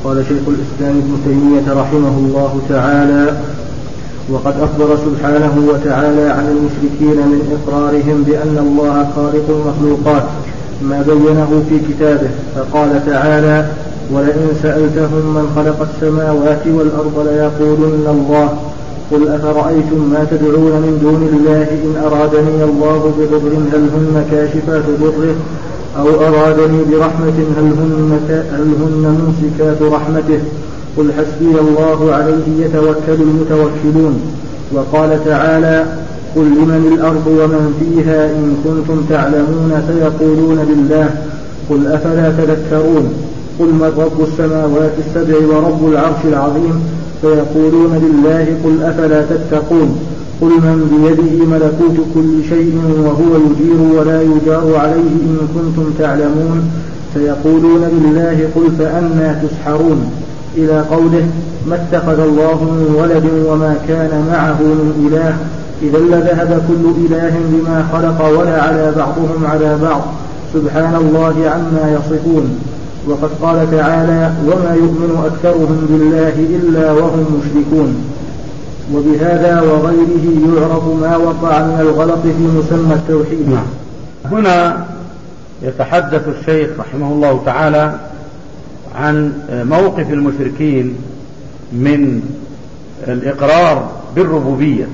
قال شيخ الإسلام ابن تيمية رحمه الله تعالى: وقد أخبر سبحانه وتعالى عن المشركين من إقرارهم بأن الله خالق المخلوقات ما بينه في كتابه، فقال تعالى: ولئن سألتهم من خلق السماوات والأرض ليقولن الله قل أفرأيتم ما تدعون من دون الله إن أرادني الله بضر هل هن كاشفات ضره أو أرادني برحمة هل هن ممسكات رحمته قل حسبي الله عليه يتوكل المتوكلون. وقال تعالى: قل لمن الأرض ومن فيها إن كنتم تعلمون سيقولون لله قل أفلا تذكرون. قل من رب السماوات السبع ورب العرش العظيم سيقولون لله قل أفلا تتقون. قل من بيده ملكوت كل شيء وهو يجير ولا يجار عليه إن كنتم تعلمون سيقولون لله قل فأنى تسحرون، إلى قوله: ما اتخذ الله من ولد وما كان معه من إله إذا لذهب كل إله بما خلق ولا على بعضهم على بعض سبحان الله عما يصفون. وقد قال تعالى: وما يؤمن أكثرهم بالله إلا وهم مشركون. وبهذا وغيره يعرف ما وقع من الغلط في مسمى التوحيد. هنا يتحدث الشيخ رحمه الله تعالى عن موقف المشركين من الإقرار بالربوبية،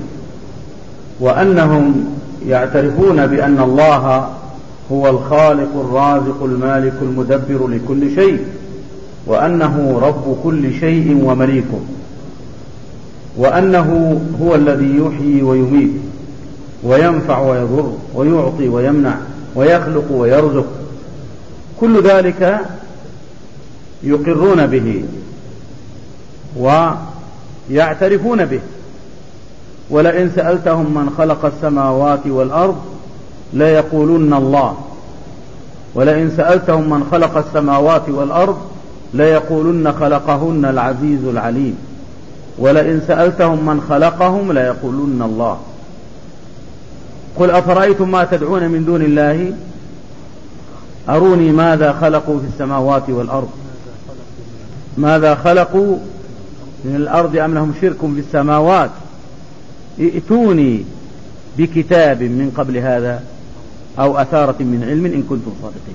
وأنهم يعترفون بأن الله هو الخالق الرازق المالك المدبر لكل شيء، وأنه رب كل شيء ومليكه، وأنه هو الذي يحيي ويميت وينفع ويضر ويعطي ويمنع ويخلق ويرزق، كل ذلك يقرون به ويعترفون به. ولئن سألتهم من خلق السماوات والأرض ليقولن الله، ولئن سألتهم من خلق السماوات والأرض ليقولن خلقهن العزيز العليم، ولئن سألتهم من خلقهم ليقولن الله. قل أفرأيتم ما تدعون من دون الله أروني ماذا خلقوا في السماوات والأرض، ماذا خلقوا من الأرض أم لهم شرك في السماوات ائتوني بكتاب من قبل هذا أو أثارة من علم إن كنتم صادقين.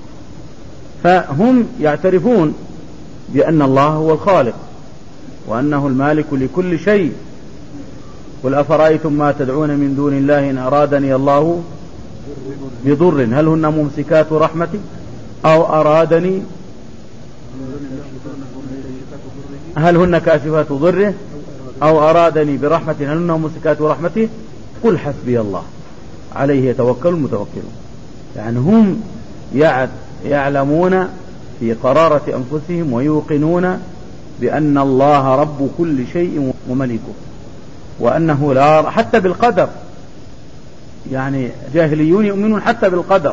فهم يعترفون بأن الله هو الخالق وأنه المالك لكل شيء. قل أفرأيتم ما تدعون من دون الله إن أرادني الله بضر هل هن ممسكات رحمتي أو أرادني هل هن كاشفات ضره أو أرادني برحمة هل هن ممسكات رحمته قل حسبي الله عليه يتوكل المتوكلون. يعني هم يعلمون في قرارة أنفسهم ويوقنون بأن الله رب كل شيء ومليكه، وأنه لا حتى بالقدر، يعني جاهليون يؤمنون حتى بالقدر،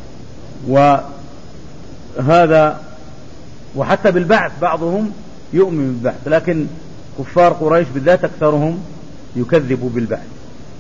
وهذا وحتى بالبعث بعضهم يؤمن بالبعث، لكن كفار قريش بالذات أكثرهم يكذبوا بالبعث.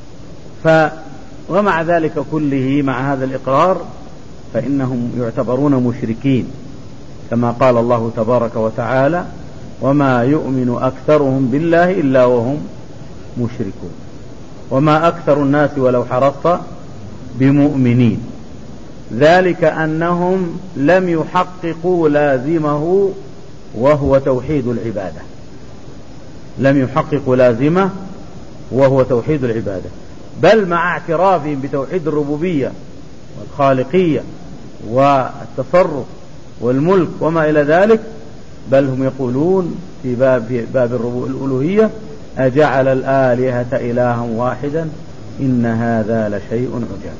ومع ذلك كله مع هذا الإقرار فإنهم يعتبرون مشركين، كما قال الله تبارك وتعالى: وما يؤمن أكثرهم بالله إلا وهم مشركون، وما أكثر الناس ولو حرصت بمؤمنين، ذلك أنهم لم يحققوا لازمه وهو توحيد العبادة، لم يحققوا لازمه وهو توحيد العبادة، بل مع اعترافهم بتوحيد الربوبية والخالقية والتصرف والملك وما إلى ذلك، بل هم يقولون في باب الألوهية: أجعل الآلهة إلها واحدا إن هذا لشيء عجاب.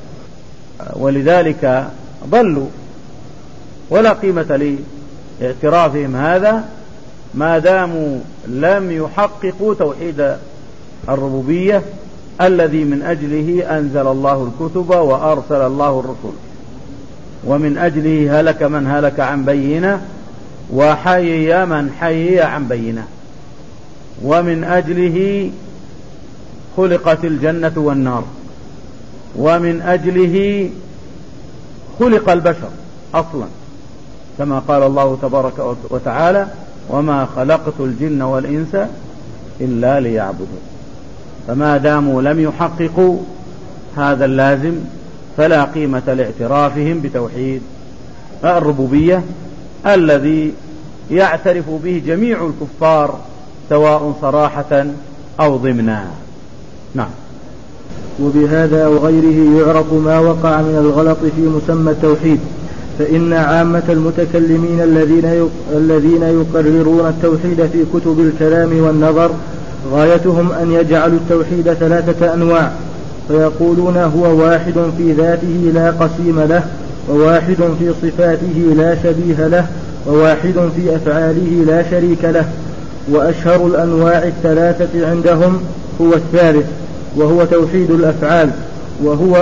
ولذلك ضلوا ولا قيمة لاعترافهم هذا ما داموا لم يحققوا توحيد الربوبية الذي من أجله أنزل الله الكتب وأرسل الله الرسل، ومن أجله هلك من هلك عن بينة وحيي من حيي عن بينة، ومن أجله خلقت الجنة والنار، ومن أجله خلق البشر أصلا، كما قال الله تبارك وتعالى: وما خلقت الجن والإنس إلا ليعبدون. فما داموا لم يحققوا هذا اللازم فلا قيمة لاعترافهم بتوحيد الربوبية الذي يعترف به جميع الكفار سواء صراحة أو ضمنا. نعم. وبهذا وغيره يعرف ما وقع من الغلط في مسمى التوحيد، فإن عامة المتكلمين الذين يقررون التوحيد في كتب الكلام والنظر غايتهم أن يجعلوا التوحيد 3 أنواع، فيقولون: هو واحد في ذاته لا قسيم له، وواحد في صفاته لا شبيه له، وواحد في أفعاله لا شريك له. وأشهر الأنواع 3 عندهم هو الثالث، وهو توحيد الأفعال، وهو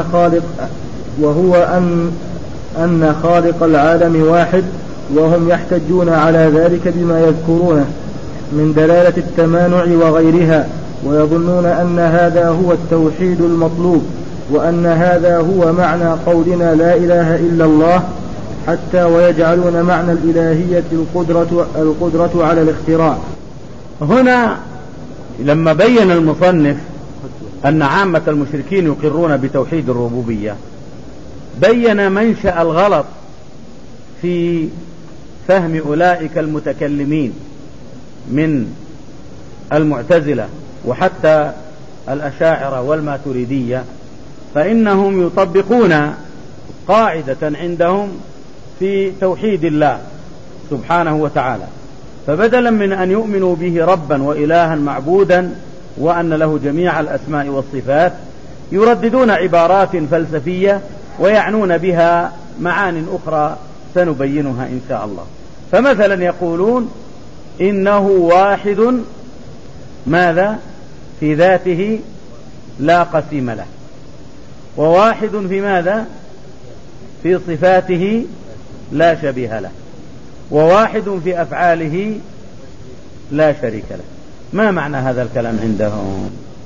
أن خالق العالم واحد، وهم يحتجون على ذلك بما يذكرونه من دلالة التمانع وغيرها، ويظنون أن هذا هو التوحيد المطلوب، وأن هذا هو معنى قولنا لا إله إلا الله، حتى ويجعلون معنى الإلهية القدرة على الاختراع. هنا لما بين المصنف أن عامة المشركين يقرون بتوحيد الربوبية بين منشأ الغلط في فهم أولئك المتكلمين من المعتزلة وحتى الأشاعرة والماتريدية، فإنهم يطبقون قاعدة عندهم في توحيد الله سبحانه وتعالى، فبدلا من أن يؤمنوا به ربا وإلها معبودا وأن له جميع الأسماء والصفات، يرددون عبارات فلسفية ويعنون بها معان أخرى سنبينها إن شاء الله. فمثلا يقولون إنه واحد ماذا في ذاته لا قسيم له، وواحد في ماذا في صفاته لا شبيه له، وواحد في أفعاله لا شريك له. ما معنى هذا الكلام عندهم؟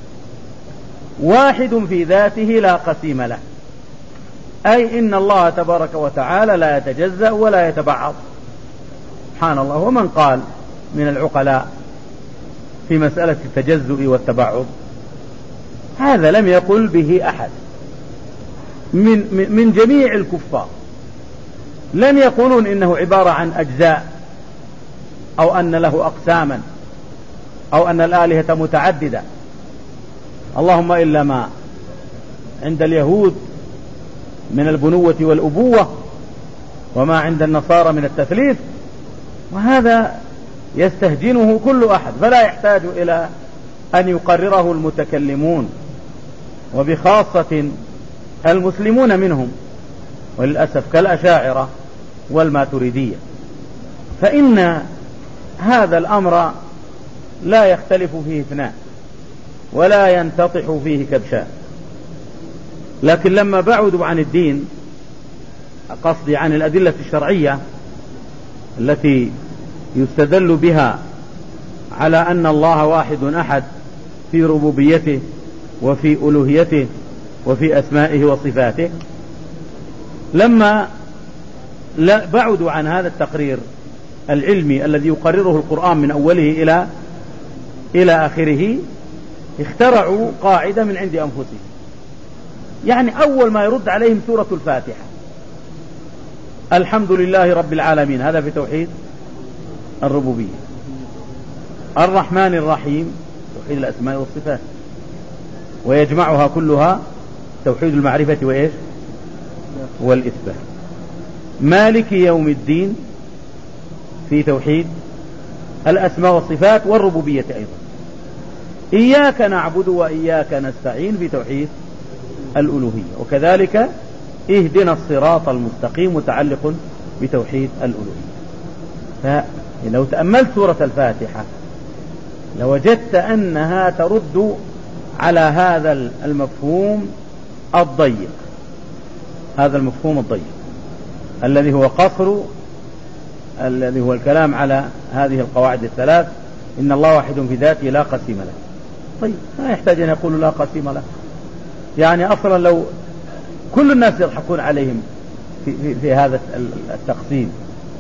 واحد في ذاته لا قسيم له، أي إن الله تبارك وتعالى لا يتجزأ ولا يتبعض سبحان الله. ومن قال من العقلاء في مسألة التجزؤ والتبعض؟ هذا لم يقل به أحد من جميع الكفار. لم يقولون إنه عبارة عن أجزاء أو أن له أقساما أو أن الآلهة متعددة، اللهم إلا ما عند اليهود من البنوة والأبوة وما عند النصارى من التثليث، وهذا يستهجنه كل أحد، فلا يحتاج إلى أن يقرره المتكلمون، وبخاصة المسلمون منهم وللأسف كالأشاعرة والماتريدية. فإن هذا الأمر لا يختلف فيه اثنان ولا ينتطح فيه كبشان، لكن لما بعدوا عن الدين، قصدي عن الأدلة الشرعية التي يستدل بها على أن الله واحد أحد في ربوبيته وفي ألوهيته وفي أسمائه وصفاته، لما بعدوا عن هذا التقرير العلمي الذي يقرره القرآن من أوله إلى آخره، اخترعوا قاعدة من عند أنفسهم. يعني أول ما يرد عليهم سورة الفاتحة، الحمد لله رب العالمين، هذا في توحيد الربوبية. الرحمن الرحيم توحيد الأسماء والصفات، ويجمعها كلها توحيد المعرفة وإيش والإثبات. مالك يوم الدين في توحيد الأسماء والصفات والربوبية أيضا. إياك نعبد وإياك نستعين في توحيد الألوهية، وكذلك اهدنا الصراط المستقيم متعلق بتوحيد الألوهية. فلو تأملت سورة الفاتحة لوجدت أنها ترد على هذا المفهوم الضيق، هذا المفهوم الضيق الذي هو قصر، الذي هو الكلام على هذه القواعد الثلاث: إن الله واحد في ذاته لا قسيم له. طيب ما يحتاج أن يقول لا قسيم له، يعني أصلا لو كل الناس يضحكون عليهم في هذا التقسيم،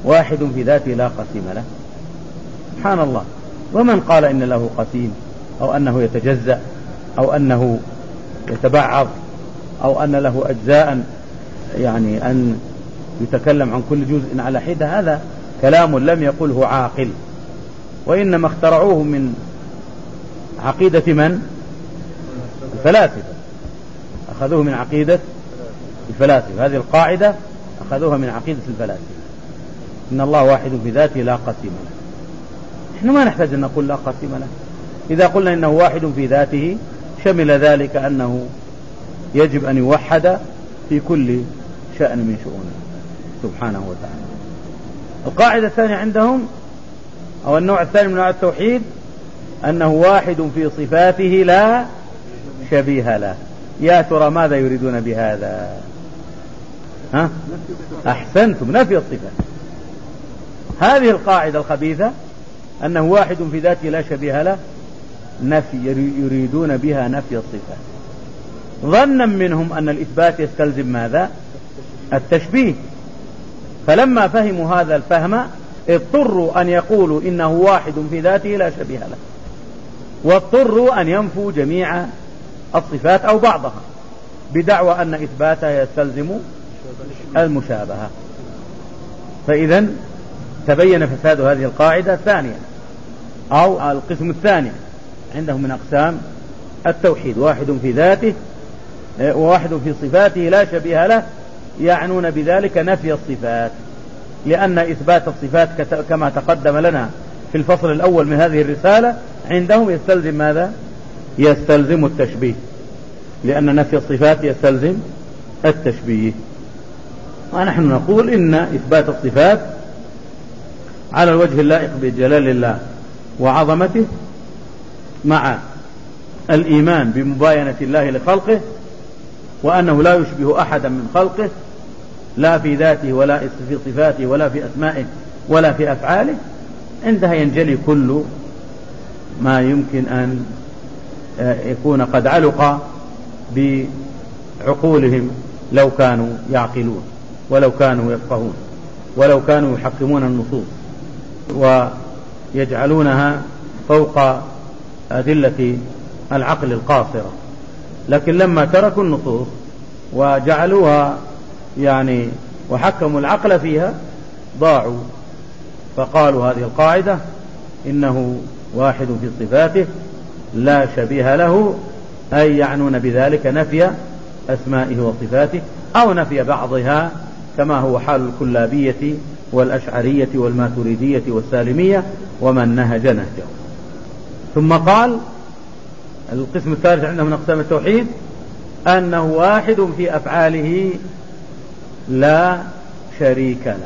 واحد في ذاته لا قسيم له. سبحان الله. ومن قال إن له قسيم أو أنه يتجزأ أو أنه يتبعض أو أن له أجزاء، يعني أن يتكلم عن كل جزء على حدة، هذا كلام لم يقله عاقل، وإنما اخترعوه من عقيدة من؟ الفلاسفة. أخذوه من عقيدة الفلاسفة. هذه القاعدة أخذوها من عقيدة الفلاسفة، إن الله واحد في ذاته لا قسيم له. إحنا ما نحتاج أن نقول لا قسيم له. إذا قلنا إنه واحد في ذاته شمل ذلك أنه يجب أن يوحد في كل شأن من شؤونه سبحانه وتعالى. القاعدة الثانية عندهم أو النوع الثاني من نوع التوحيد أنه واحد في صفاته لا شبيه له. يا ترى ماذا يريدون بهذا؟ ها؟ أحسنتم، نفي الصفات. هذه القاعدة الخبيثة أنه واحد في ذاته لا شبيه له، يريدون بها نفي الصفات، ظنا منهم أن الإثبات يستلزم ماذا؟ التشبيه. فلما فهموا هذا الفهم اضطروا أن يقولوا إنه واحد في ذاته لا شبيه له، واضطروا أن ينفوا جميع الصفات أو بعضها بدعوى أن إثباتها يستلزم المشابهة. فإذا تبين فساد هذه القاعدة الثانية أو القسم الثاني عندهم من أقسام التوحيد، واحد في ذاته وواحد في صفاته لا شبيه له، يعنون بذلك نفي الصفات، لأن إثبات الصفات كما تقدم لنا في الفصل الأول من هذه الرسالة عندهم يستلزم ماذا؟ يستلزم التشبيه، لأن نفي الصفات يستلزم التشبيه. ونحن نقول إن إثبات الصفات على الوجه اللائق بجلال الله وعظمته مع الإيمان بمباينة الله لخلقه وأنه لا يشبه أحدا من خلقه لا في ذاته ولا في صفاته ولا في أسمائه ولا في أفعاله، عندها ينجلي كل ما يمكن أن يكون قد علق بعقولهم لو كانوا يعقلون ولو كانوا يفقهون ولو كانوا يحكمون النصوص ويجعلونها فوق أدلة العقل القاصرة. لكن لما تركوا النصوص وجعلوها يعني وحكموا العقل فيها ضاعوا، فقالوا هذه القاعدة إنه واحد في صفاته لا شبيه له، أي يعنون بذلك نفي أسمائه وصفاته أو نفي بعضها كما هو حال الكلابية والأشعرية والماتريدية والسالمية ومن نهج نهجه. ثم قال القسم الثالث عندهم من أقسام التوحيد أنه واحد في أفعاله لا شريك له.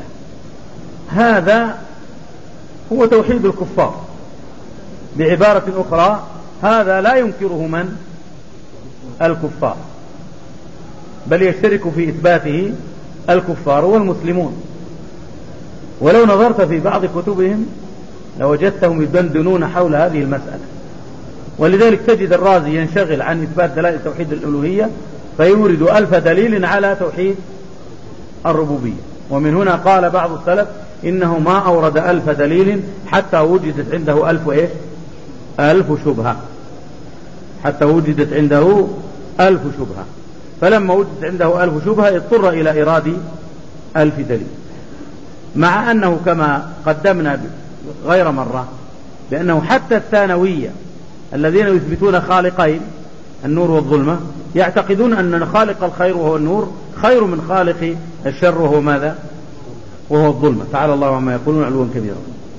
هذا هو توحيد الكفار. بعبارة أخرى هذا لا ينكره من؟ الكفار، بل يشترك في إثباته الكفار والمسلمون. ولو نظرت في بعض كتبهم لوجدتهم يدندنون حول هذه المسألة، ولذلك تجد الرازي ينشغل عن إثبات دلائل توحيد الألوهية فيورد 1000 دليل على توحيد الربوبية. ومن هنا قال بعض السلف إنه ما أورد 1000 دليل حتى وجدت عنده 1000 شبهة، حتى وجدت عنده 1000 شبهة. فلما وجدت عنده 1000 شبهة اضطر إلى إيراد 1000 دليل، مع أنه كما قدمنا غير مرة بأنه حتى الثانوية الذين يثبتون خالقين النور والظلمة يعتقدون أن خالق الخير وهو النور خير من خالق الشر وهو ماذا؟ وهو الظلمة. تعالى الله عما يقولون علوا كبيرا.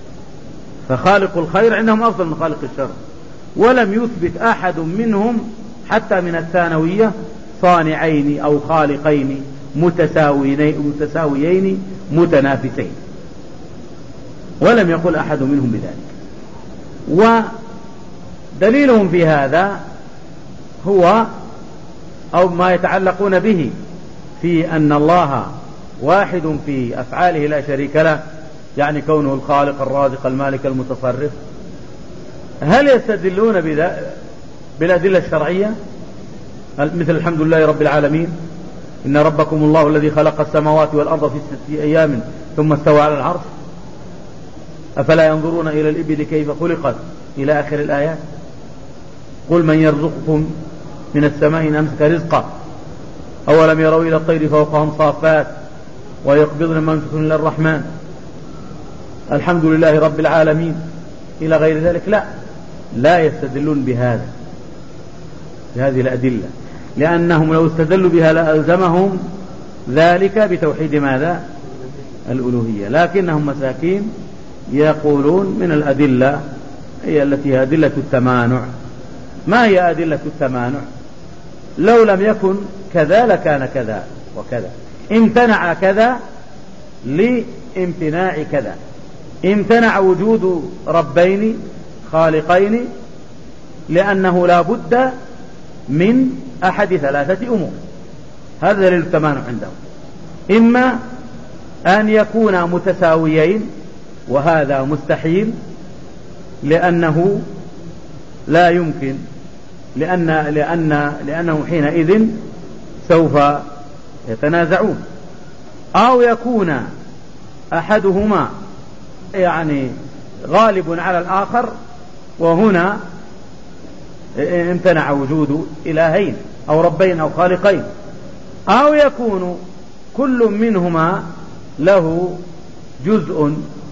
فخالق الخير عندهم أفضل من خالق الشر، ولم يثبت أحد منهم حتى من الثانوية صانعين أو خالقين متساويين متنافسين، ولم يقل أحد منهم بذلك. ودليلهم في هذا هو أو ما يتعلقون به في أن الله واحد في أفعاله لا شريك له، يعني كونه الخالق الرازق المالك المتصرف. هل يستدلون بالأدلة الشرعية مثل الحمد لله رب العالمين، إن ربكم الله الذي خلق السماوات والأرض في 6 أيام ثم استوى على العرش أفلا ينظرون إلى الإبل كيف خلقت إلى آخر الآيات. قل من يرزقكم من السماء إن أمسك رزقه أولم يروا إلى الطير فوقهم صافات ويقبضن ما يمسكن إلا الرحمن الحمد لله رب العالمين إلى غير ذلك. لا يستدلون بهذه الأدلة، لأنهم لو استدلوا بها لألزمهم ذلك بتوحيد ماذا؟ الألوهية. لكنهم مساكين يقولون من الأدلة هي التي هي أدلة التمانع. ما هي أدلة التمانع؟ لو لم يكن كذا لكان كذا وكذا، امتنع كذا لامتناع كذا، امتنع وجود ربين خالقين لأنه لا بد من أحد ثلاثة أمور. هذا دليل التمانع عندهم، إما أن يكونا متساويين وهذا مستحيل لأنه لا يمكن، لأنه حينئذ سوف يتنازعون، أو يكون أحدهما يعني غالب على الآخر وهنا امتنع وجود إلهين أو ربين أو خالقين، أو يكون كل منهما له جزء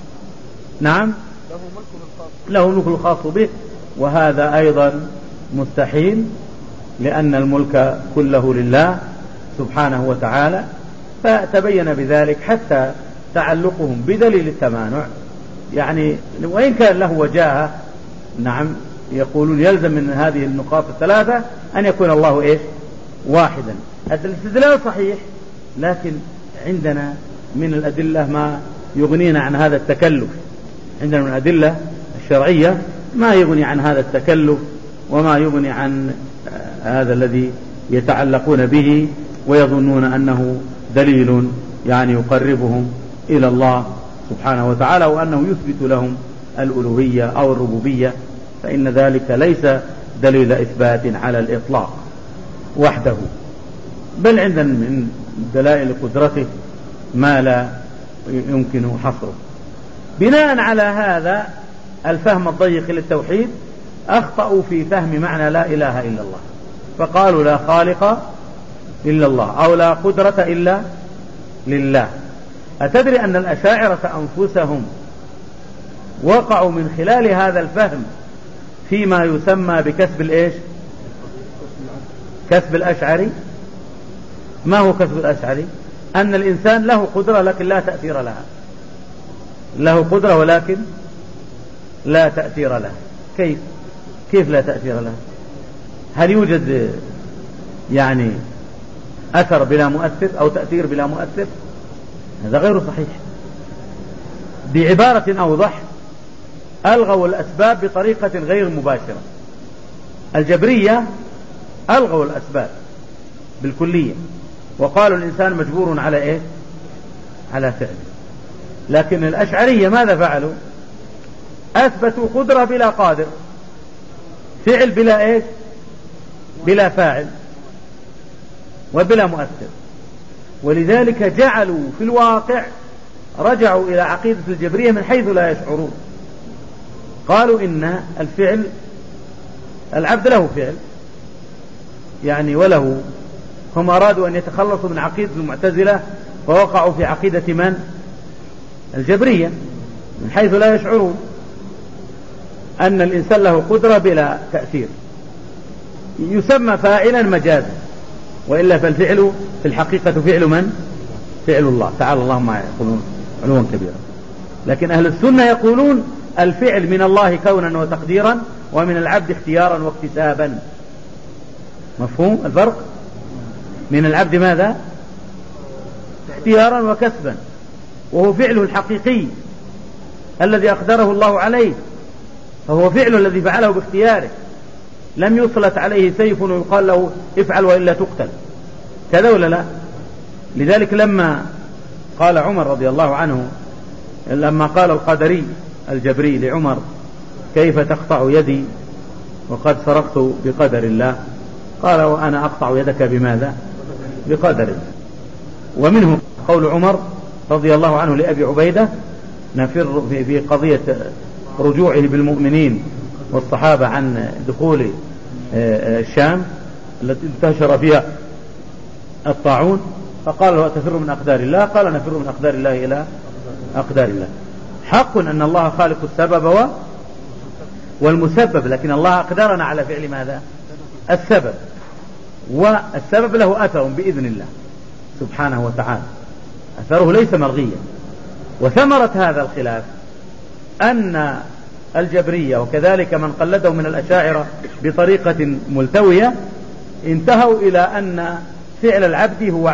له ملك الخاص به، وهذا أيضا مستحيل لأن الملك كله لله سبحانه وتعالى. فتبين بذلك حتى تعلقهم بدليل التمانع يعني وإن كان له وجاهة يقولون يلزم من هذه النقاط الثلاثة أن يكون الله واحدا. الاستدلال صحيح، لكن عندنا من الأدلة ما يغنينا عن هذا التكلف. عندنا من الأدلة الشرعية ما يغني عن هذا التكلف وما يغني عن هذا الذي يتعلقون به ويظنون أنه دليل يعني يقربهم إلى الله سبحانه وتعالى وأنه يثبت لهم الألوهية أو الربوبية، فإن ذلك ليس دليل إثبات على الإطلاق وحده، بل عندنا من دلائل قدرته ما لا يمكن حصره. بناء على هذا الفهم الضيق للتوحيد أخطأوا في فهم معنى لا إله إلا الله، فقالوا لا خالق إلا الله أو لا قدرة إلا لله. أتدري أن الأشاعرة أنفسهم وقعوا من خلال هذا الفهم فيما يسمى بكسب كسب الأشعري. ما هو كسب الأشعري؟ أن الإنسان له قدرة لكن لا تأثير لها، له قدرة ولكن لا تأثير لها. كيف لا تأثير لها؟ هل يوجد يعني أثر بلا مؤثر أو تأثير بلا مؤثر؟ هذا غير صحيح. بعبارة أوضح، ألغوا الأسباب بطريقة غير مباشرة. الجبرية ألغوا الأسباب بالكلية وقالوا الإنسان مجبور على على فعله. لكن الأشعرية ماذا فعلوا؟ أثبتوا قدرة بلا قادر، فعل بلا بلا فاعل وبلا مؤثر. ولذلك جعلوا في الواقع رجعوا إلى عقيدة الجبرية من حيث لا يشعرون. قالوا إن الفعل العبد له فعل يعني وله. هم أرادوا أن يتخلصوا من عقيدة المعتزلة فوقعوا في عقيدة من؟ الجبرية من حيث لا يشعرون، أن الإنسان له قدرة بلا تأثير، يسمى فاعلا مجازا، وإلا فالفعل في الحقيقة فعل من؟ فعل الله تعالى الله ما يقولون علوا كبيرا. لكن أهل السنة يقولون الفعل من الله كونا وتقديرا ومن العبد اختيارا واكتسابا. مفهوم الفرق؟ من العبد ماذا؟ اختيارا وكسبا، وهو فعله الحقيقي الذي أقدره الله عليه، فهو فعل الذي فعله باختياره، لم يسلط عليه سيف ويقال له افعل وإلا تقتل، كذا ولا لا؟ لذلك لما قال عمر رضي الله عنه، لما قال القدري الجبري لعمر كيف تقطع يدي وقد سرقت بقدر الله، قال وأنا أقطع يدك بماذا؟ بقدر الله. ومنه قول عمر رضي الله عنه لأبي عبيدة نفر في قضية رجوعه بالمؤمنين والصحابة عن دخول الشام التي انتشر فيها الطاعون، فقال له أتفر من أقدار الله؟ قال نفر من أقدار الله إلى أقدار الله. حق أن الله خالق السبب والمسبب، لكن الله أقدرنا على فعل ماذا؟ السبب، والسبب له أثر بإذن الله سبحانه وتعالى، أثره ليس مرغيا. وثمرة هذا الخلاف أن الجبرية وكذلك من قلده من الأشاعرة بطريقة ملتوية انتهوا إلى أن فعل العبد هو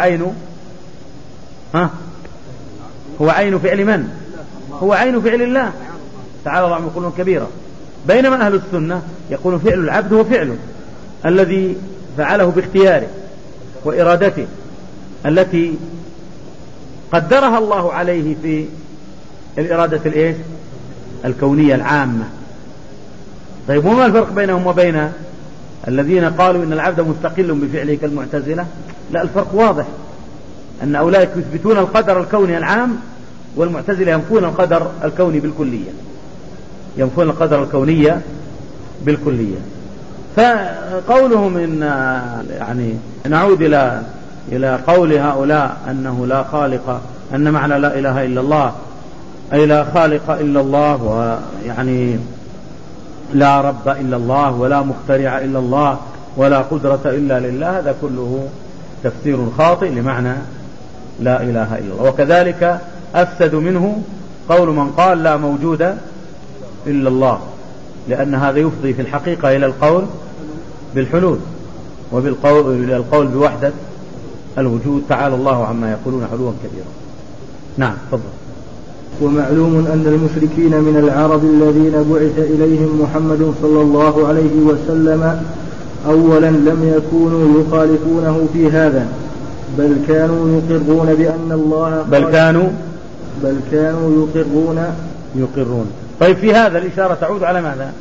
عين فعل من؟ هو عين فعل الله تعالى الله عما يقولون كبيرا. بينما أهل السنة يقولون فعل العبد هو فعله الذي فعله باختياره وإرادته التي قدرها الله عليه في الإرادة الكونية العامة. طيب وما الفرق بينهم وبين الذين قالوا إن العبد مستقل بفعله كالمعتزلة؟ لا، الفرق واضح، أن أولئك يثبتون القدر الكوني العام والمعتزلة ينفون القدر الكوني بالكلية، ينفون القدر الكونية بالكلية. فقولهم إن يعني نعود إلى قول هؤلاء أنه لا خالق، أن معنى لا إله إلا الله أي لا خالق إلا الله، ويعني لا رب إلا الله ولا مخترع إلا الله ولا قدرة إلا لله، هذا كله تفسير خاطئ لمعنى لا إله إلا الله. وكذلك أفسد منه قول من قال لا موجود إلا الله، لأن هذا يفضي في الحقيقة إلى القول بالحلول وإلى القول بوحدة الوجود. تعالى الله عما يقولون علوا كبيرا. نعم تفضل. ومعلوم أن المشركين من العرب الذين بعث إليهم محمد صلى الله عليه وسلم أولا لم يكونوا يخالفونه في هذا، بل كانوا يقرون بأن الله بل كانوا يقرون. طيب في هذا الإشارة تعود على ماذا؟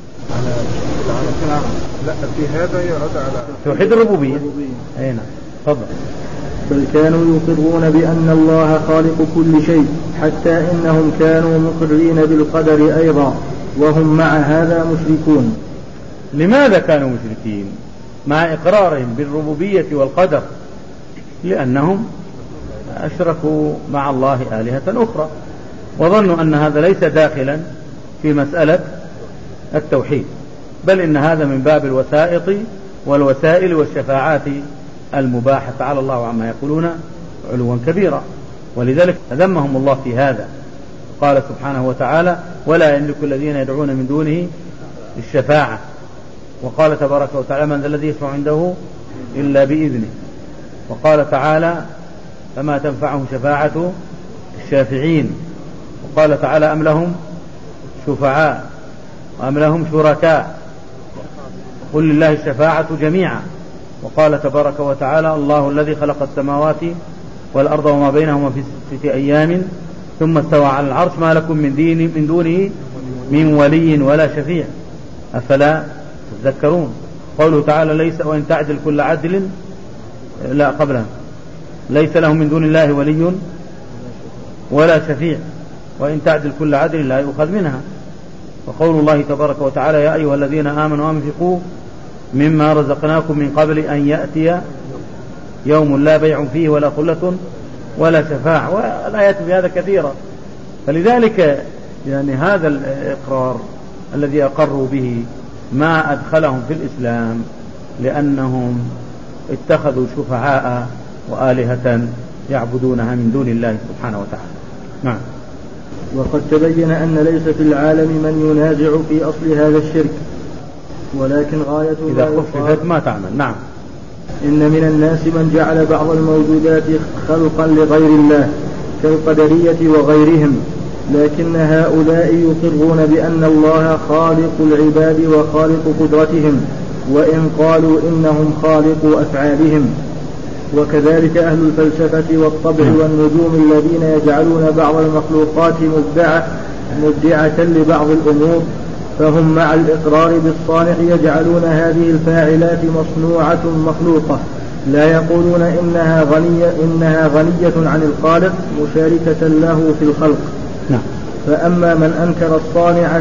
لا، في هذا يعود على توحيد الربوبية. أي نعم تفضل. بل كانوا يقرون بأن الله خالق كل شيء، حتى إنهم كانوا مقرين بالقدر أيضا، وهم مع هذا مشركون. لماذا كانوا مشركين مع إقرارهم بالربوبية والقدر؟ لأنهم أشركوا مع الله آلهة أخرى، وظنوا أن هذا ليس داخلا في مسألة التوحيد، بل إن هذا من باب الوسائط والوسائل والشفاعات المباحة. تعالى الله عما يقولون علوا كبيرا. ولذلك ذمهم الله في هذا، قال سبحانه وتعالى ولا يملك الذين يدعون من دونه الشفاعة. وقال تبارك وتعالى من ذا الذي يشفع عنده إلا بإذنه. وقال تعالى فما تنفعهم شفاعة الشافعين. وقال تعالى أم لهم شفعاء وأم لهم شركاء قل لله الشفاعة جميعا. وقال تبارك وتعالى الله الذي خلق السماوات والأرض وما بينهما في 6 أيام ثم استوى على العرش ما لكم من دونه من ولي ولا شفيع أفلا تذكرون. قوله تعالى ليس وإن تعدل كل عدل لا قبلها ليس لهم من دون الله ولي ولا شفيع وإن تعدل كل عدل لا يؤخذ منها. وقول الله تبارك وتعالى يا أيها الذين آمنوا أنفقوا مما رزقناكم من قبل أن يأتي يوم لا بيع فيه ولا خلة ولا شفاعة. والآيات في هذا كثيرة. فلذلك يعني هذا الإقرار الذي أقروا به ما أدخلهم في الإسلام، لأنهم اتخذوا شفعاء وآلهة يعبدونها من دون الله سبحانه وتعالى. نعم. وقد تبين أن ليس في العالم من ينازع في أصل هذا الشرك، ولكن غاية إذا خففت ما تعمل. نعم. إن من الناس من جعل بعض الموجودات خلقا لغير الله كالقدرية وغيرهم، لكن هؤلاء يقرون بأن الله خالق العباد وخالق قدرتهم، وإن قالوا إنهم خالق أفعالهم. وكذلك أهل الفلسفة والطبع والنجوم الذين يجعلون بعض المخلوقات مبدعة لبعض الأمور، فهم مع الإقرار بالصانع يجعلون هذه الفاعلات مصنوعة مخلوقة، لا يقولون إنها غنية عن الخالق مشاركة له في الخلق. نعم. فأما من أنكر الصانع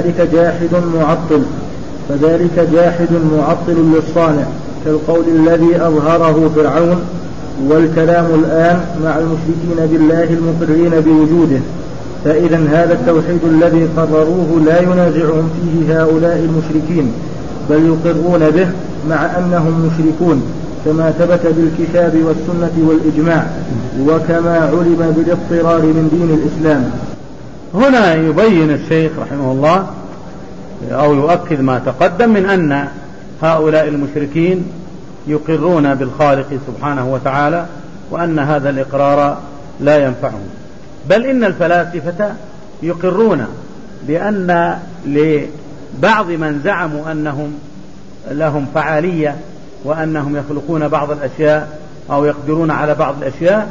فذلك جاحد معطل للصانع، كالقول الذي أظهره فرعون، والكلام الآن مع المشركين بالله المقرين بوجوده. فإذا هذا التوحيد الذي قرروه لا ينازعهم فيه هؤلاء المشركين، بل يقرون به مع أنهم مشركون، كما ثبت بالكتاب والسنة والإجماع، وكما علم بالاضطرار من دين الإسلام. هنا يبين الشيخ رحمه الله أو يؤكد ما تقدم من أن هؤلاء المشركين يقرون بالخالق سبحانه وتعالى، وأن هذا الإقرار لا ينفعهم، بل إن الفلاسفة يقرون بأن لبعض من زعموا أنهم لهم فعالية وأنهم يخلقون بعض الأشياء أو يقدرون على بعض الأشياء،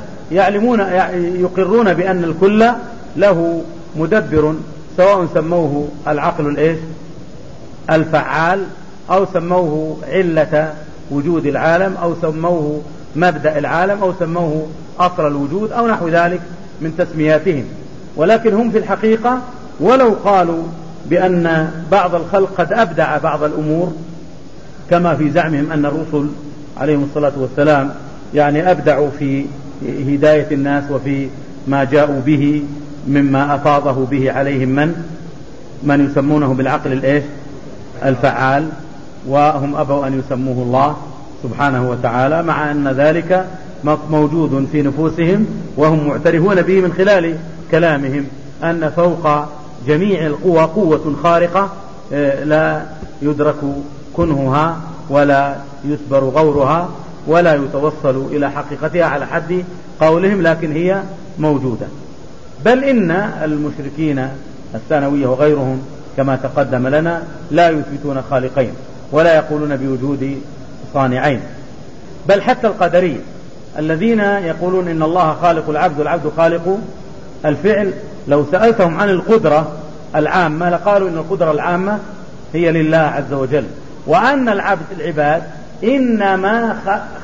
يقرون بأن الكل له مدبر، سواء سموه العقل الفعال، أو سموه علة وجود العالم، أو سموه مبدأ العالم، أو سموه أصل الوجود، أو نحو ذلك من تسمياتهم. ولكن هم في الحقيقة ولو قالوا بأن بعض الخلق قد أبدع بعض الأمور، كما في زعمهم أن الرسل عليهم الصلاة والسلام يعني أبدعوا في هداية الناس وفي ما جاءوا به مما أفاضه به عليهم من يسمونه بالعقل الفعال، وهم أبوا أن يسموه الله سبحانه وتعالى، مع أن ذلك موجود في نفوسهم وهم معترفون به من خلال كلامهم، أن فوق جميع القوى قوة خارقة لا يدرك كنهها ولا يسبر غورها ولا يتوصل إلى حقيقتها على حد قولهم، لكن هي موجودة. بل إن المشركين الثانوية وغيرهم كما تقدم لنا لا يثبتون خالقين ولا يقولون بوجود صانعين، بل حتى القدرية الذين يقولون إن الله خالق العبد والعبد خالق الفعل، لو سألتهم عن القدرة العامة لقالوا إن القدرة العامة هي لله عز وجل، وأن العباد إنما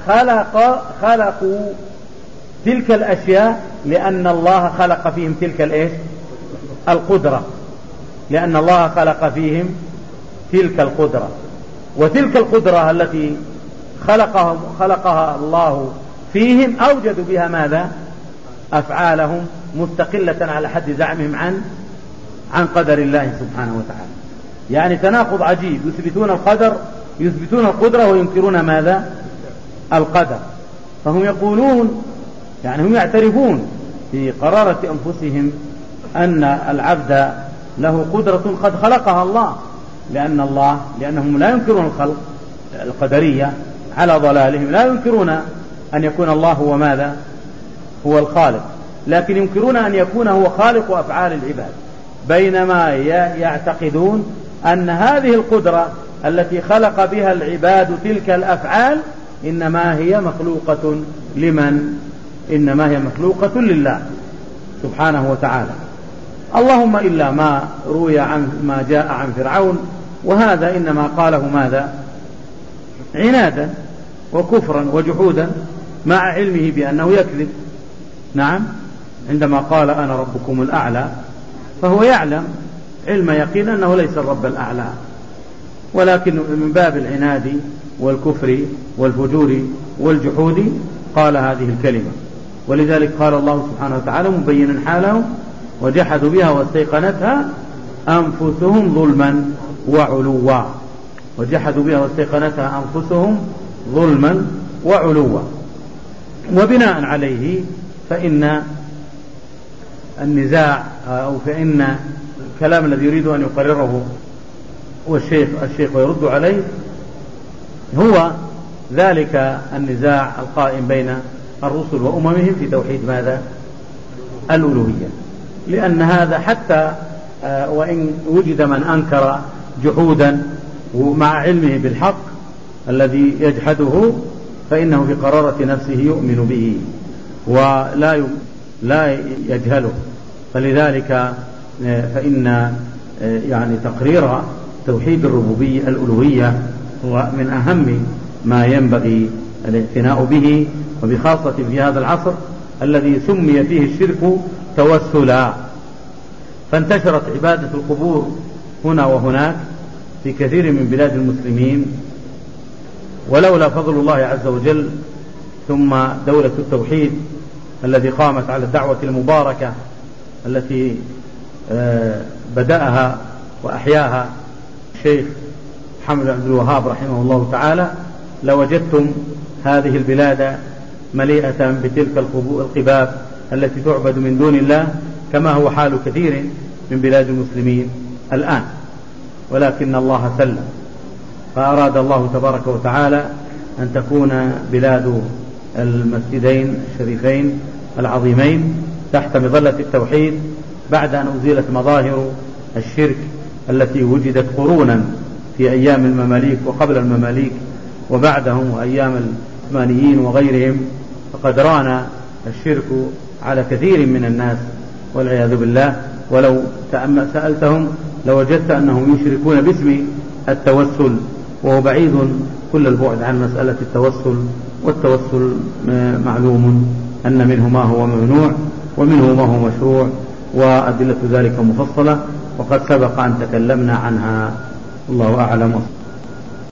خلقوا تلك الأشياء لأن الله خلق فيهم تلك القدرة، لأن الله خلق فيهم تلك القدرة، وتلك القدرة التي خلقها الله فيهم أوجدوا بها ماذا؟ أفعالهم مستقلة على حد زعمهم عن قدر الله سبحانه وتعالى. يعني تناقض عجيب، يثبتون القدرة وينكرون ماذا؟ القدر. فهم يقولون يعني هم يعترفون في قرارة أنفسهم أن العبد له قدرة قد خلقها الله، لأنهم لا ينكرون الخلق، القدرية على ضلالهم لا ينكرون أن يكون الله هو ماذا؟ هو الخالق، لكن ينكرون أن يكون هو خالق أفعال العباد، بينما يعتقدون أن هذه القدرة التي خلق بها العباد تلك الأفعال إنما هي مخلوقة لمن؟ إنما هي مخلوقة لله سبحانه وتعالى، اللهم إلا ما روي عن ما جاء عن فرعون، وهذا إنما قاله ماذا؟ عنادا وكفرا وجحودا مع علمه بأنه يكذب. نعم، عندما قال أنا ربكم الأعلى فهو يعلم علم يقين أنه ليس الرب الأعلى، ولكن من باب العناد والكفر والفجور والجحود قال هذه الكلمة. ولذلك قال الله سبحانه وتعالى مبينا حالهم وجحدوا بها واستيقنتها أنفسهم ظلما وعلوا، وجحدوا بها واستيقنتها أنفسهم ظلما وعلوا. وبناء عليه فإن النزاع أو فإن الكلام الذي يريد أن يقرره الشيخ ويرد عليه هو ذلك النزاع القائم بين الرسل وأممهم في توحيد ماذا؟ الألوهية، لأن هذا حتى وإن وجد من أنكر جحودا ومع علمه بالحق الذي يجحده فإنه في قرارة نفسه يؤمن به ولا يجهله. فلذلك فإن يعني تقرير توحيد الربوبية الألوهية هو من أهم ما ينبغي الاعتناء به، وبخاصة في هذا العصر الذي سمي فيه الشرك توسلا. فانتشرت عبادة القبور هنا وهناك في كثير من بلاد المسلمين، ولولا فضل الله عز وجل ثم دولة التوحيد الذي قامت على الدعوة المباركة التي بدأها وأحياها الشيخ محمد عبد الوهاب رحمه الله تعالى، لوجدتم هذه البلاد مليئة بتلك القباب التي تعبد من دون الله، كما هو حال كثير من بلاد المسلمين الآن. ولكن الله سلم، فأراد الله تبارك وتعالى أن تكون بلاد المسجدين الشريفين العظيمين تحت مظلة التوحيد، بعد أن أزيلت مظاهر الشرك التي وجدت قرونا في أيام المماليك وقبل المماليك وبعدهم وأيام العثمانيين وغيرهم. فقد ران الشرك على كثير من الناس والعياذ بالله، ولو سألتهم لوجدت أنهم يشركون باسم التوسل، وهو بعيد كل البعد عن مسألة التوسل. والتوسل معلوم أن منه ما هو ممنوع ومنه ما هو مشروع، وأدلة ذلك مفصلة وقد سبق أن تكلمنا عنها. الله أعلم.